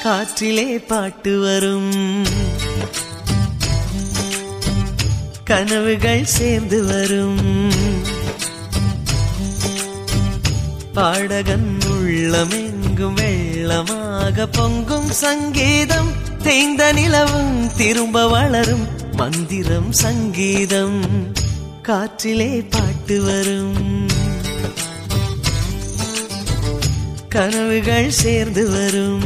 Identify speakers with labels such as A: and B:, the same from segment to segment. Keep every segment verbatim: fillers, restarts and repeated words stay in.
A: காற்றிலே பாட்டு வரும், கனவுகள் சேர்ந்து வரும். பாடகன் உள்ளமெங்கும் வெள்ளமாக பொங்கும் சங்கீதம். தேய்ந்த நிலவும் திரும்ப வளரும் மந்திரம் சங்கீதம். காற்றிலே பாட்டு வரும், கனவுகள் சேர்ந்து வரும்.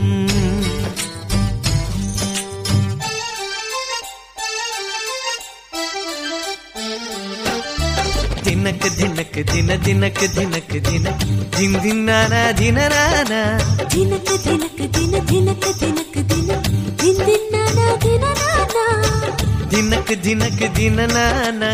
A: தினக்கு தினக்கு தின தினக்கு தினக்கு தின தின் தின்னானா தினனானா.
B: தினக்கு தினக்கு தின தினக்கு தினக்கு தின தின் தின்னானா தினனானா.
A: தினக்கு தினக்கு தினனானா.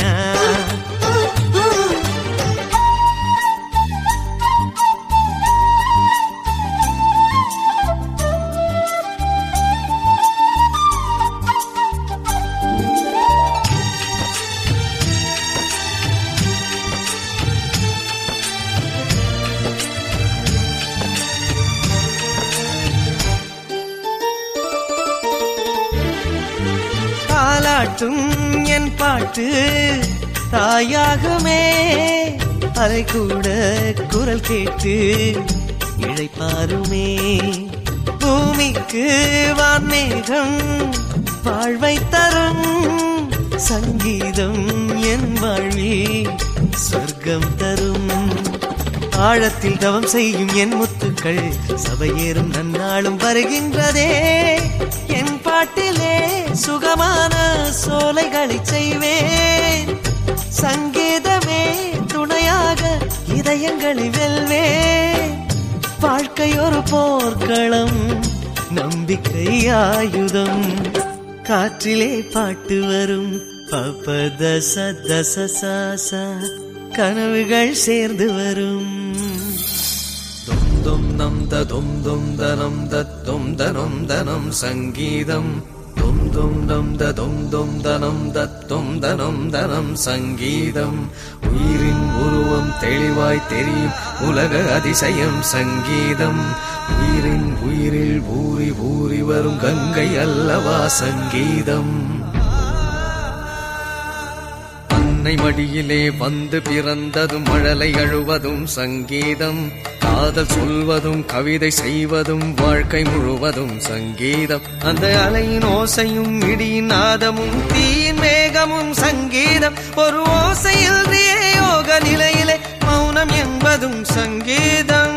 A: தாலாட்டும் என் பாட்டு தாயாகுமே. அலை கூட குரல் கேட்டு இழைப்பாருமே. பூமிக்கு வான்மேகம் வாழ்வை தரும். சங்கீதம் என் வாழ்வில் சொர்க்கம் தரும். ஆழத்தில் தவம் செய்யும் என் முத்துக்கள் சபையேறும் நன்னாளும் வருகின்றதே. என் பாட்டிலே சுகமான சோலைகளை செய்வேன். சங்கீதமே துணையாக இதயங்களை வெல்வேன். வாழ்க்கை ஒரு போர்க்களம், நம்பிக்கை ஆயுதம். காற்றிலே பாட்டு வரும் பபத சத சசா. கனவுகள் சேர்ந்து வரும். தும் நம் தும் தும் தனம் தத்தும் தனம் தனம் சங்கீதம். தும் தும் நம் தும் தும் தனம் தத்தும் தனம் தனம் சங்கீதம். உயிரின் உருவம் தெளிவாய் தெரியும் உலக அதிசயம் சங்கீதம். உயிரின் உயிரில் ஊறி ஊறி வரும் கங்கை அல்லவா சங்கீதம். அன்னை மடியிலே வந்து பிறந்ததும் மழலை அழுவதும் சங்கீதம். காதல் சொல்வதும் கவிதை செய்வதும் வாழ்க்கை முழுவதும் சங்கீதம். அந்த அலையின் ஓசையும் இடியின் நாதமும் தீயின் மேகமும் சங்கீதம். ஒரு ஓசையில் யோக நிலையிலே மௌனம் என்பதும் சங்கீதம்.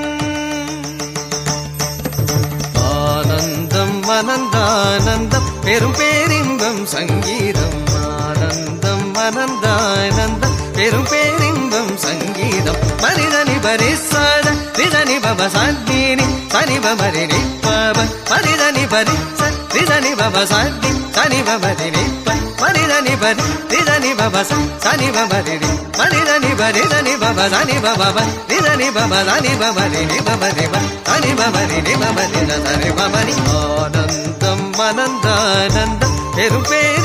A: ஆனந்தம் அனந்தானந்தம் பெரும் பேரின்பம் சங்கீதம். ஆனந்தம் அனந்தானந்தம் பெரும் பேரின்பம் சங்கீதம். மனிதனி பரிசாத ரிதனி பவ சாத்தினி தனி பமரி நிப்பவ. மனிதனி பரிச ரிதனி பவ சாத்தி தனி பமரி நிப்ப. மனிதனி பரி ரிதனி பவ சனி பமரி நி. மனிதனி பரிதனி பவ சனி பவ ரிதனி பவ சனி பமரி நி பமரி ப தனி பமரி நி பமரி தனி பமரி. ஆனந்தம் அனந்தானந்தம் பெரும்